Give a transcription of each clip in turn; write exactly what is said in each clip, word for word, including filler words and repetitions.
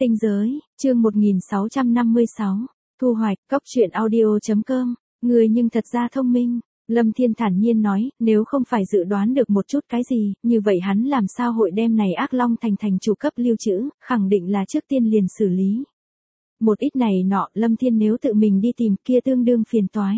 Tinh giới, chương một nghìn sáu trăm năm mươi sáu, thu hoạch, cốc truyện audio.com, người nhưng thật ra thông minh. Lâm Thiên thản nhiên nói, nếu không phải dự đoán được một chút cái gì, như vậy hắn làm sao hội đem này ác long thành thành chủ cấp lưu trữ, khẳng định là trước tiên liền xử lý. Một ít này nọ, Lâm Thiên nếu tự mình đi tìm kia tương đương phiền toái.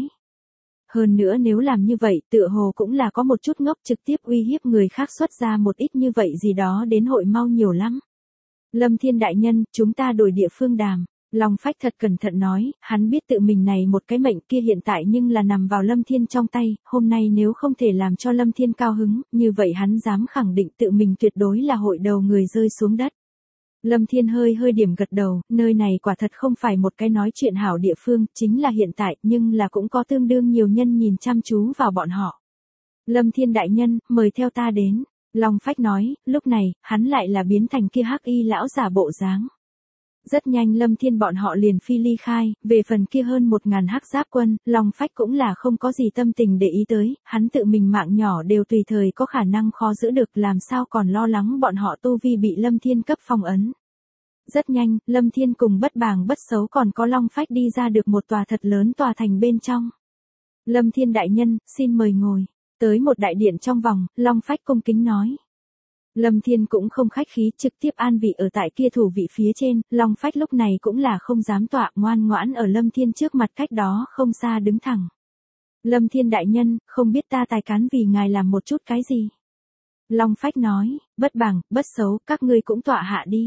Hơn nữa nếu làm như vậy, tựa hồ cũng là có một chút ngốc trực tiếp uy hiếp người khác xuất ra một ít như vậy gì đó đến hội mau nhiều lắm. Lâm Thiên đại nhân, chúng ta đổi địa phương đàm. Long Phách thật cẩn thận nói, hắn biết tự mình này một cái mệnh kia hiện tại nhưng là nằm vào Lâm Thiên trong tay, hôm nay nếu không thể làm cho Lâm Thiên cao hứng, như vậy hắn dám khẳng định tự mình tuyệt đối là hội đầu người rơi xuống đất. Lâm Thiên hơi hơi điểm gật đầu, nơi này quả thật không phải một cái nói chuyện hảo địa phương, chính là hiện tại, nhưng là cũng có tương đương nhiều nhân nhìn chăm chú vào bọn họ. Lâm Thiên đại nhân, mời theo ta đến. Long Phách nói, lúc này, hắn lại là biến thành kia hắc y lão giả bộ dáng. Rất nhanh Lâm Thiên bọn họ liền phi ly khai, về phần kia hơn một ngàn hắc giáp quân, Long Phách cũng là không có gì tâm tình để ý tới, hắn tự mình mạng nhỏ đều tùy thời có khả năng khó giữ được, làm sao còn lo lắng bọn họ tu vi bị Lâm Thiên cấp phong ấn. Rất nhanh, Lâm Thiên cùng Bất Bàng Bất Xấu còn có Long Phách đi ra được một tòa thật lớn tòa thành bên trong. Lâm Thiên đại nhân, xin mời ngồi. Tới một đại điện trong vòng, Long Phách cung kính nói. Lâm Thiên cũng không khách khí, trực tiếp an vị ở tại kia thủ vị phía trên, Long Phách lúc này cũng là không dám tọa, ngoan ngoãn ở Lâm Thiên trước mặt cách đó không xa đứng thẳng. Lâm Thiên đại nhân, không biết ta tài cán vì ngài làm một chút cái gì. Long Phách nói, Bất Bàng, Bất Xấu, các ngươi cũng tọa hạ đi.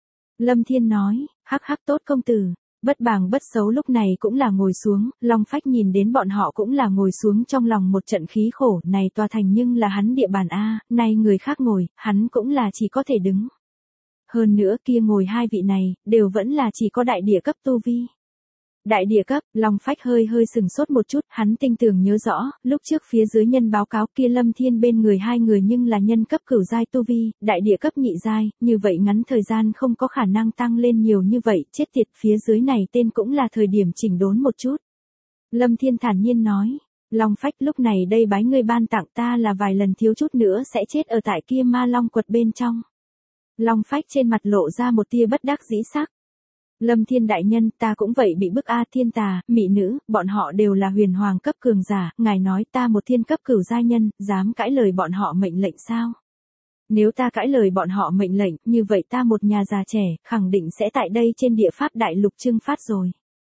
Lâm Thiên nói, hắc hắc tốt công tử. Bất Bàng Bất Xấu lúc này cũng là ngồi xuống, Long Phách nhìn đến bọn họ cũng là ngồi xuống trong lòng một trận khí khổ, này tòa thành nhưng là hắn địa bàn A, nay người khác ngồi, hắn cũng là chỉ có thể đứng. Hơn nữa kia ngồi hai vị này, đều vẫn là chỉ có đại địa cấp tu vi. Đại địa cấp, Long Phách hơi hơi sừng sốt một chút, hắn tinh tường nhớ rõ, lúc trước phía dưới nhân báo cáo kia Lâm Thiên bên người hai người nhưng là nhân cấp cửu giai tu vi, đại địa cấp nhị giai, như vậy ngắn thời gian không có khả năng tăng lên nhiều như vậy, chết tiệt phía dưới này tên cũng là thời điểm chỉnh đốn một chút. Lâm Thiên thản nhiên nói, Long Phách lúc này đây bái ngươi ban tặng ta là vài lần thiếu chút nữa sẽ chết ở tại kia ma long quật bên trong. Long Phách trên mặt lộ ra một tia bất đắc dĩ sắc. Lâm Thiên đại nhân, ta cũng vậy bị bức a thiên tà, mỹ nữ, bọn họ đều là huyền hoàng cấp cường giả, ngài nói ta một thiên cấp cửu giai nhân, dám cãi lời bọn họ mệnh lệnh sao? Nếu ta cãi lời bọn họ mệnh lệnh, như vậy ta một nhà già trẻ, khẳng định sẽ tại đây trên địa pháp đại lục trưng phát rồi.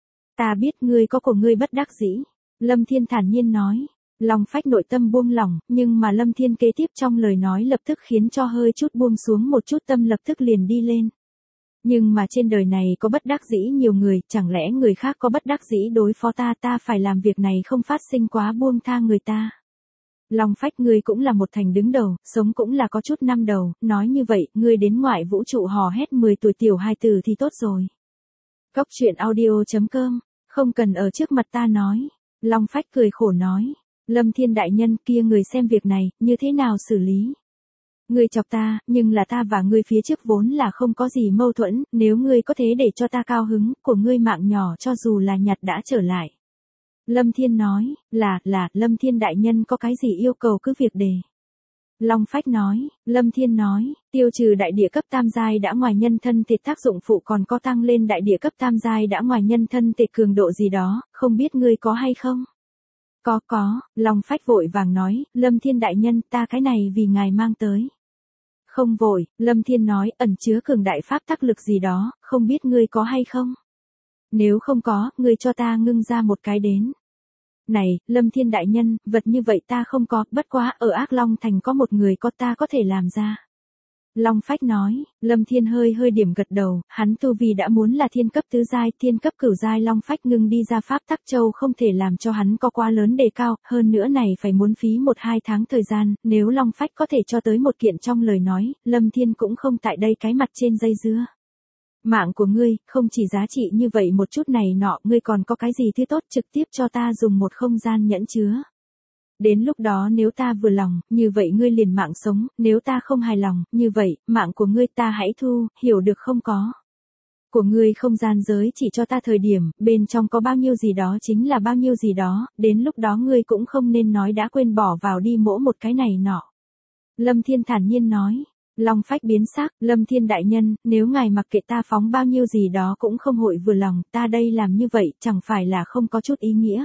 Ta biết ngươi có của ngươi bất đắc dĩ. Lâm Thiên thản nhiên nói. Long Phách nội tâm buông lỏng, nhưng mà Lâm Thiên kế tiếp trong lời nói lập tức khiến cho hơi chút buông xuống một chút tâm lập tức liền đi lên. Nhưng mà trên đời này có bất đắc dĩ nhiều người, chẳng lẽ người khác có bất đắc dĩ đối phó ta, ta phải làm việc này không phát sinh quá buông tha người ta. Long Phách ngươi cũng là một thành đứng đầu, sống cũng là có chút năm đầu, nói như vậy, ngươi đến ngoại vũ trụ hò hét mười tuổi tiểu hai từ thì tốt rồi. Cốc truyện audio.com, không cần ở trước mặt ta nói. Long Phách cười khổ nói, Lâm Thiên đại nhân kia người xem việc này, như thế nào xử lý? Ngươi chọc ta, nhưng là ta và ngươi phía trước vốn là không có gì mâu thuẫn, nếu ngươi có thế để cho ta cao hứng, của ngươi mạng nhỏ cho dù là nhặt đã trở lại. Lâm Thiên nói, là, là, Lâm Thiên đại nhân có cái gì yêu cầu cứ việc đề. Long Phách nói, Lâm Thiên nói, tiêu trừ đại địa cấp tam giai đã ngoài nhân thân thể tác dụng phụ còn có tăng lên đại địa cấp tam giai đã ngoài nhân thân thể cường độ gì đó, không biết ngươi có hay không? Có có, Long Phách vội vàng nói, Lâm Thiên đại nhân ta cái này vì ngài mang tới. Không vội, Lâm Thiên nói, ẩn chứa cường đại pháp tác lực gì đó, không biết ngươi có hay không? Nếu không có, ngươi cho ta ngưng ra một cái đến. Này, Lâm Thiên đại nhân, vật như vậy ta không có, bất quá ở Ác Long Thành có một người có ta có thể làm ra. Long Phách nói, Lâm Thiên hơi hơi điểm gật đầu, hắn tu vi đã muốn là thiên cấp tứ giai, thiên cấp cửu giai Long Phách ngưng đi ra pháp tắc châu không thể làm cho hắn có quá lớn đề cao, hơn nữa này phải muốn phí một hai tháng thời gian, nếu Long Phách có thể cho tới một kiện trong lời nói, Lâm Thiên cũng không tại đây cái mặt trên dây dưa. Mạng của ngươi, không chỉ giá trị như vậy một chút này nọ, ngươi còn có cái gì thứ tốt trực tiếp cho ta dùng một không gian nhẫn chứa. Đến lúc đó nếu ta vừa lòng, như vậy ngươi liền mạng sống, nếu ta không hài lòng, như vậy, mạng của ngươi ta hãy thu, hiểu được không có. Của ngươi không gian giới chỉ cho ta thời điểm, bên trong có bao nhiêu gì đó chính là bao nhiêu gì đó, đến lúc đó ngươi cũng không nên nói đã quên bỏ vào đi mỗ một cái này nọ. Lâm Thiên thản nhiên nói, Long Phách biến sắc, Lâm Thiên đại nhân, nếu ngài mặc kệ ta phóng bao nhiêu gì đó cũng không hội vừa lòng, ta đây làm như vậy chẳng phải là không có chút ý nghĩa.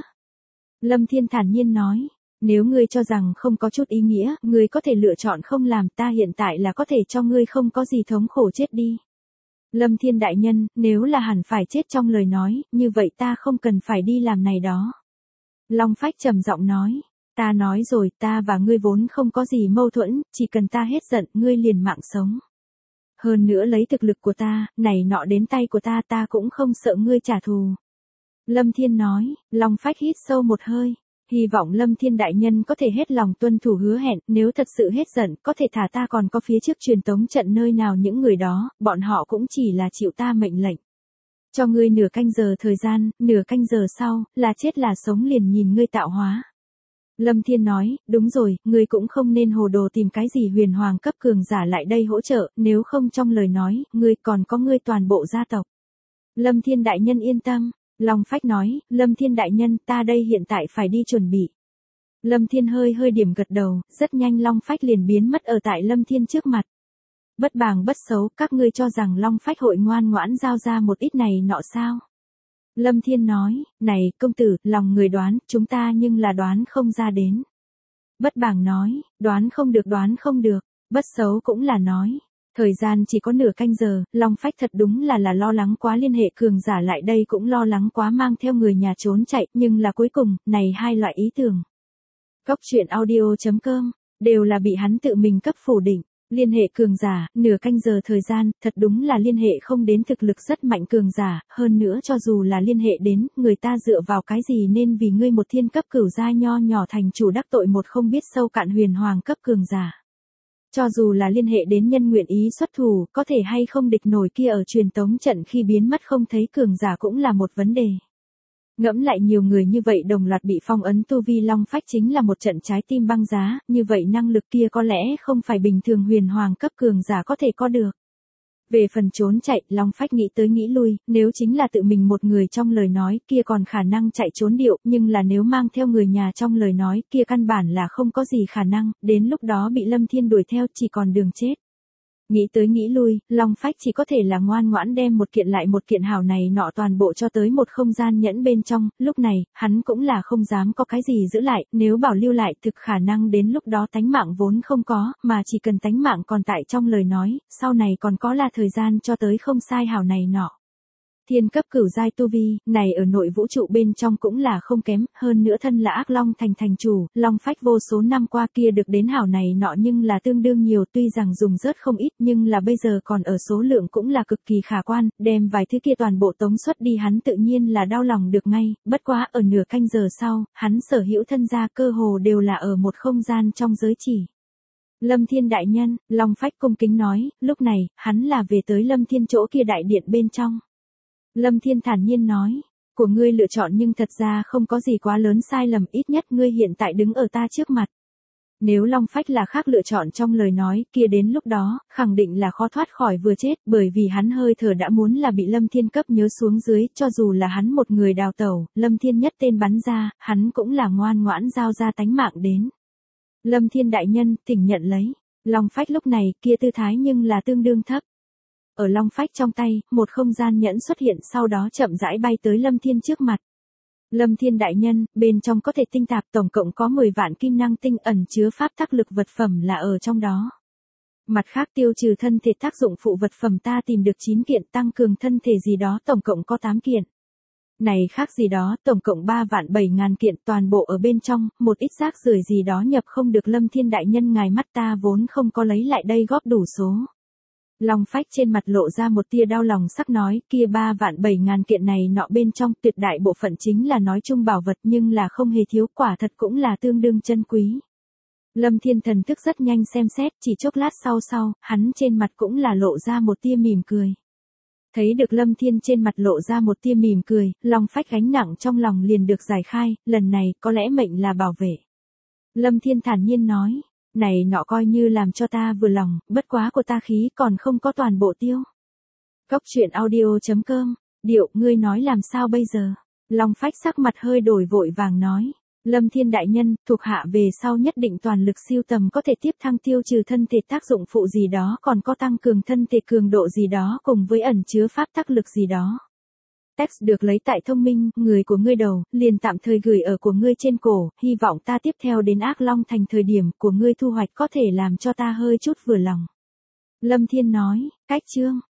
Lâm Thiên thản nhiên nói, nếu ngươi cho rằng không có chút ý nghĩa, ngươi có thể lựa chọn không làm, ta hiện tại là có thể cho ngươi không có gì thống khổ chết đi. Lâm Thiên đại nhân, nếu là hẳn phải chết trong lời nói, như vậy ta không cần phải đi làm này đó. Long Phách trầm giọng nói, ta nói rồi, ta và ngươi vốn không có gì mâu thuẫn, chỉ cần ta hết giận, ngươi liền mạng sống. Hơn nữa lấy thực lực của ta, này nọ đến tay của ta ta cũng không sợ ngươi trả thù. Lâm Thiên nói, Long Phách hít sâu một hơi, hy vọng Lâm Thiên đại nhân có thể hết lòng tuân thủ hứa hẹn, nếu thật sự hết giận, có thể thả ta còn có phía trước truyền tống trận nơi nào những người đó, bọn họ cũng chỉ là chịu ta mệnh lệnh. Cho ngươi nửa canh giờ thời gian, nửa canh giờ sau, là chết là sống liền nhìn ngươi tạo hóa. Lâm Thiên nói, đúng rồi, ngươi cũng không nên hồ đồ tìm cái gì huyền hoàng cấp cường giả lại đây hỗ trợ, nếu không trong lời nói, ngươi còn có ngươi toàn bộ gia tộc. Lâm Thiên đại nhân yên tâm, Long Phách nói, Lâm Thiên đại nhân, ta đây hiện tại phải đi chuẩn bị. Lâm Thiên hơi hơi điểm gật đầu, rất nhanh Long Phách liền biến mất ở tại Lâm Thiên trước mặt. Bất bàng bất xấu, các ngươi cho rằng Long Phách hội ngoan ngoãn giao ra một ít này nọ sao? Lâm Thiên nói, này, công tử, lòng người đoán, chúng ta nhưng là đoán không ra đến. Bất bàng nói, đoán không được đoán không được, bất xấu cũng là nói. Thời gian chỉ có nửa canh giờ, Long Phách thật đúng là là lo lắng quá liên hệ cường giả lại đây cũng lo lắng quá mang theo người nhà trốn chạy, nhưng là cuối cùng, này hai loại ý tưởng. Cốc truyện audio chấm com, đều là bị hắn tự mình cấp phủ định. Liên hệ cường giả, nửa canh giờ thời gian, thật đúng là liên hệ không đến thực lực rất mạnh cường giả, hơn nữa cho dù là liên hệ đến, người ta dựa vào cái gì nên vì ngươi một thiên cấp cửu gia nho nhỏ thành chủ đắc tội một không biết sâu cạn huyền hoàng cấp cường giả. Cho dù là liên hệ đến nhân nguyện ý xuất thủ, có thể hay không địch nổi kia ở truyền tống trận khi biến mất không thấy cường giả cũng là một vấn đề. Ngẫm lại nhiều người như vậy đồng loạt bị phong ấn tu vi Long Phách chính là một trận trái tim băng giá, như vậy năng lực kia có lẽ không phải bình thường huyền hoàng cấp cường giả có thể có được. Về phần trốn chạy, Long Phách nghĩ tới nghĩ lui, nếu chính là tự mình một người trong lời nói kia còn khả năng chạy trốn điệu, nhưng là nếu mang theo người nhà trong lời nói kia căn bản là không có gì khả năng, đến lúc đó bị Lâm Thiên đuổi theo chỉ còn đường chết. Nghĩ tới nghĩ lui, Long Phách chỉ có thể là ngoan ngoãn đem một kiện lại một kiện hảo này nọ toàn bộ cho tới một không gian nhẫn bên trong, lúc này, hắn cũng là không dám có cái gì giữ lại, nếu bảo lưu lại thực khả năng đến lúc đó tánh mạng vốn không có, mà chỉ cần tánh mạng còn tại trong lời nói, sau này còn có là thời gian cho tới không sai hảo này nọ. Thiên cấp cửu giai tu vi, này ở nội vũ trụ bên trong cũng là không kém, hơn nữa thân là ác long thành thành chủ, Long Phách vô số năm qua kia được đến hảo này nọ nhưng là tương đương nhiều tuy rằng dùng rớt không ít nhưng là bây giờ còn ở số lượng cũng là cực kỳ khả quan, đem vài thứ kia toàn bộ tống xuất đi hắn tự nhiên là đau lòng được ngay, bất quá ở nửa canh giờ sau, hắn sở hữu thân gia cơ hồ đều là ở một không gian trong giới chỉ. Lâm Thiên đại nhân, Long Phách cung kính nói, lúc này, hắn là về tới Lâm Thiên chỗ kia đại điện bên trong. Lâm Thiên thản nhiên nói, của ngươi lựa chọn nhưng thật ra không có gì quá lớn sai lầm, ít nhất ngươi hiện tại đứng ở ta trước mặt. Nếu Long Phách là khác lựa chọn trong lời nói kia đến lúc đó, khẳng định là khó thoát khỏi vừa chết, bởi vì hắn hơi thở đã muốn là bị Lâm Thiên cấp nhớ xuống dưới, cho dù là hắn một người đào tẩu, Lâm Thiên nhất tên bắn ra, hắn cũng là ngoan ngoãn giao ra tánh mạng đến. Lâm Thiên đại nhân, thỉnh nhận lấy. Long Phách lúc này kia tư thái nhưng là tương đương thấp. Ở Long Phách trong tay, một không gian nhẫn xuất hiện sau đó chậm rãi bay tới Lâm Thiên trước mặt. Lâm Thiên đại nhân, bên trong có thể tinh tạp tổng cộng có mười vạn kim năng tinh ẩn chứa pháp tắc lực vật phẩm là ở trong đó. Mặt khác tiêu trừ thân thể tác dụng phụ vật phẩm ta tìm được chín kiện tăng cường thân thể gì đó tổng cộng có tám kiện. Này khác gì đó tổng cộng ba vạn bảy ngàn kiện toàn bộ ở bên trong, một ít rác rưởi gì đó nhập không được Lâm Thiên đại nhân ngài mắt ta vốn không có lấy lại đây góp đủ số. Long Phách trên mặt lộ ra một tia đau lòng sắc nói, kia ba vạn bảy ngàn kiện này nọ bên trong tuyệt đại bộ phận chính là nói chung bảo vật nhưng là không hề thiếu, quả thật cũng là tương đương chân quý. Lâm Thiên thần thức rất nhanh xem xét, chỉ chốc lát sau sau, hắn trên mặt cũng là lộ ra một tia mỉm cười. Thấy được Lâm Thiên trên mặt lộ ra một tia mỉm cười, Long Phách gánh nặng trong lòng liền được giải khai, lần này có lẽ mệnh là bảo vệ. Lâm Thiên thản nhiên nói. Này nọ coi như làm cho ta vừa lòng, bất quá của ta khí còn không có toàn bộ tiêu. Cốc truyện audio chấm com, điệu, ngươi nói làm sao bây giờ? Long Phách sắc mặt hơi đổi vội vàng nói. Lâm Thiên đại nhân, thuộc hạ về sau nhất định toàn lực siêu tầm có thể tiếp thăng tiêu trừ thân thể tác dụng phụ gì đó, còn có tăng cường thân thể cường độ gì đó cùng với ẩn chứa pháp tắc lực gì đó. Text được lấy tại thông minh, người của ngươi đầu, liền tạm thời gửi ở của ngươi trên cổ, hy vọng ta tiếp theo đến Ác Long Thành thời điểm của ngươi thu hoạch có thể làm cho ta hơi chút vừa lòng. Lâm Thiên nói, cách chương.